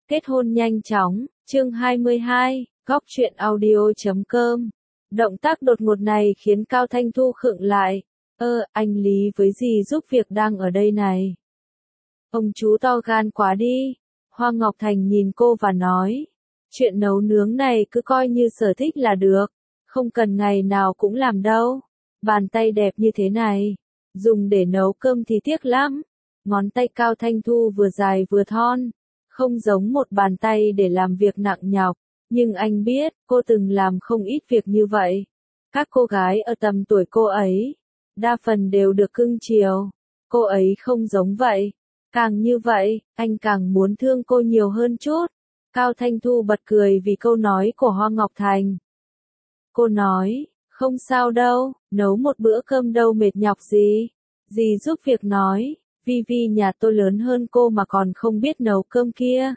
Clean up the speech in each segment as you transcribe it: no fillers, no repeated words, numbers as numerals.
Kết hôn nhanh chóng, chương 22, góc truyện audio.com. Động tác đột ngột này khiến Cao Thanh Thu khựng lại. Anh Lý với dì giúp việc đang ở đây này. Ông chú to gan quá đi. Hoa Ngọc Thành nhìn cô và nói. Chuyện nấu nướng này cứ coi như sở thích là được. Không cần ngày nào cũng làm đâu. Bàn tay đẹp như thế này. Dùng để nấu cơm thì tiếc lắm. Ngón tay Cao Thanh Thu vừa dài vừa thon. Không giống một bàn tay để làm việc nặng nhọc. Nhưng anh biết, cô từng làm không ít việc như vậy. Các cô gái ở tầm tuổi cô ấy, đa phần đều được cưng chiều. Cô ấy không giống vậy. Càng như vậy, anh càng muốn thương cô nhiều hơn chút. Cao Thanh Thu bật cười vì câu nói của Hoa Ngọc Thành. Cô nói, không sao đâu, nấu một bữa cơm đâu mệt nhọc gì. Dì giúp việc nói, Vi nhà tôi lớn hơn cô mà còn không biết nấu cơm kia.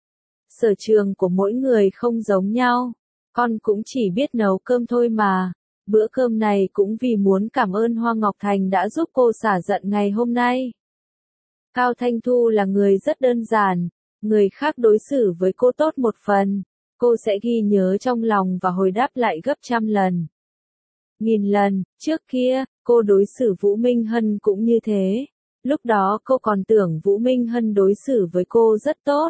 Sở trường của mỗi người không giống nhau, con cũng chỉ biết nấu cơm thôi mà. Bữa cơm này cũng vì muốn cảm ơn Hoa Ngọc Thành đã giúp cô xả giận ngày hôm nay. Cao Thanh Thu là người rất đơn giản, người khác đối xử với cô tốt một phần, cô sẽ ghi nhớ trong lòng và hồi đáp lại gấp trăm lần. Nghìn lần, trước kia, cô đối xử Vũ Minh Hân cũng như thế. Lúc đó cô còn tưởng Vũ Minh Hân đối xử với cô rất tốt.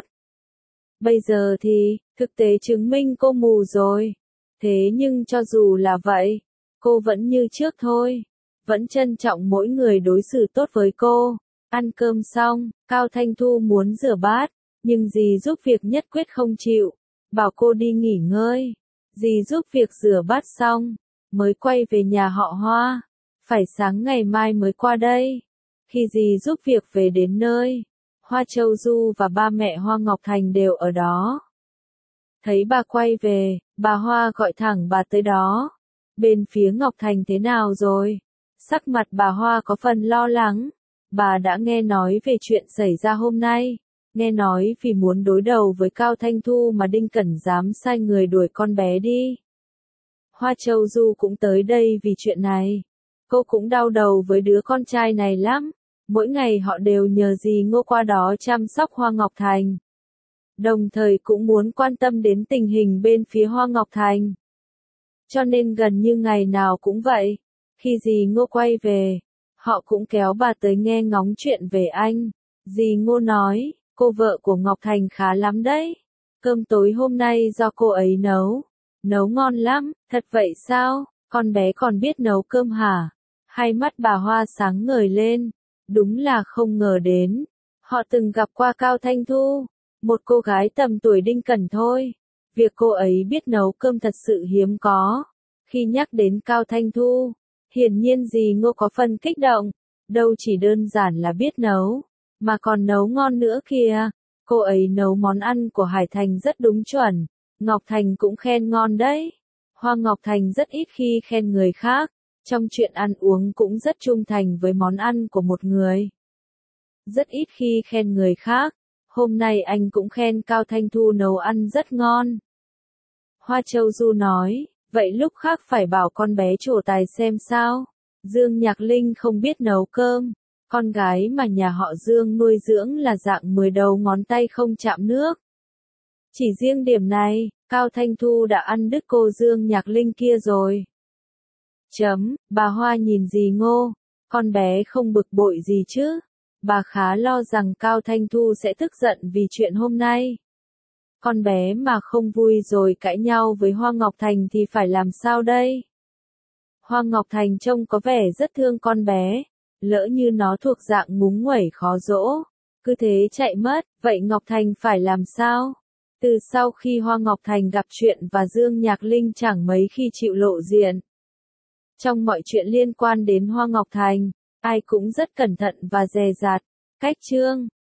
Bây giờ thì, thực tế chứng minh cô mù rồi. Thế nhưng cho dù là vậy, cô vẫn như trước thôi. Vẫn trân trọng mỗi người đối xử tốt với cô. Ăn cơm xong, Cao Thanh Thu muốn rửa bát, nhưng dì giúp việc nhất quyết không chịu. Bảo cô đi nghỉ ngơi. Dì giúp việc rửa bát xong, mới quay về nhà họ Hoa. Phải sáng ngày mai mới qua đây. Khi dì giúp việc về đến nơi, Hoa Châu Du và ba mẹ Hoa Ngọc Thành đều ở đó. Thấy bà quay về, bà Hoa gọi thẳng bà tới đó. Bên phía Ngọc Thành thế nào rồi? Sắc mặt bà Hoa có phần lo lắng. Bà đã nghe nói về chuyện xảy ra hôm nay. Nghe nói vì muốn đối đầu với Cao Thanh Thu mà Đinh Cẩn dám sai người đuổi con bé đi. Hoa Châu Du cũng tới đây vì chuyện này. Cô cũng đau đầu với đứa con trai này lắm. Mỗi ngày họ đều nhờ dì Ngô qua đó chăm sóc Hoa Ngọc Thành. Đồng thời cũng muốn quan tâm đến tình hình bên phía Hoa Ngọc Thành. Cho nên gần như ngày nào cũng vậy. Khi dì Ngô quay về, họ cũng kéo bà tới nghe ngóng chuyện về anh. Dì Ngô nói, cô vợ của Ngọc Thành khá lắm đấy. Cơm tối hôm nay do cô ấy nấu. Nấu ngon lắm, thật vậy sao? Con bé còn biết nấu cơm hả? Hai mắt bà Hoa sáng ngời lên. Đúng là không ngờ đến. Họ từng gặp qua Cao Thanh Thu, một cô gái tầm tuổi Đinh Cẩn thôi. Việc cô ấy biết nấu cơm thật sự hiếm có. Khi nhắc đến Cao Thanh Thu, hiển nhiên dì Ngô có phần kích động. Đâu chỉ đơn giản là biết nấu, mà còn nấu ngon nữa kìa. Cô ấy nấu món ăn của Hải Thành rất đúng chuẩn. Ngọc Thành cũng khen ngon đấy. Hoa Ngọc Thành rất ít khi khen người khác. Trong chuyện ăn uống cũng rất trung thành với món ăn của một người. Rất ít khi khen người khác. Hôm nay anh cũng khen Cao Thanh Thu nấu ăn rất ngon. Hoa Châu Du nói, vậy lúc khác phải bảo con bé trổ tài xem sao. Dương Nhạc Linh không biết nấu cơm. Con gái mà nhà họ Dương nuôi dưỡng là dạng 10 đầu ngón tay không chạm nước. Chỉ riêng điểm này, Cao Thanh Thu đã ăn đứt cô Dương Nhạc Linh kia rồi. Bà Hoa nhìn dì Ngô, con bé không bực bội gì chứ? Bà khá lo rằng Cao Thanh Thu sẽ tức giận vì chuyện hôm nay. Con bé mà không vui rồi cãi nhau với Hoa Ngọc Thành thì phải làm sao đây? Hoa Ngọc Thành trông có vẻ rất thương con bé, lỡ như nó thuộc dạng ngúng nguẩy khó dỗ, cứ thế chạy mất, vậy Ngọc Thành phải làm sao? Từ sau khi Hoa Ngọc Thành gặp chuyện và Dương Nhạc Linh chẳng mấy khi chịu lộ diện. Trong mọi chuyện liên quan đến Hoa Ngọc Thành, ai cũng rất cẩn thận và dè dặt. Cách chương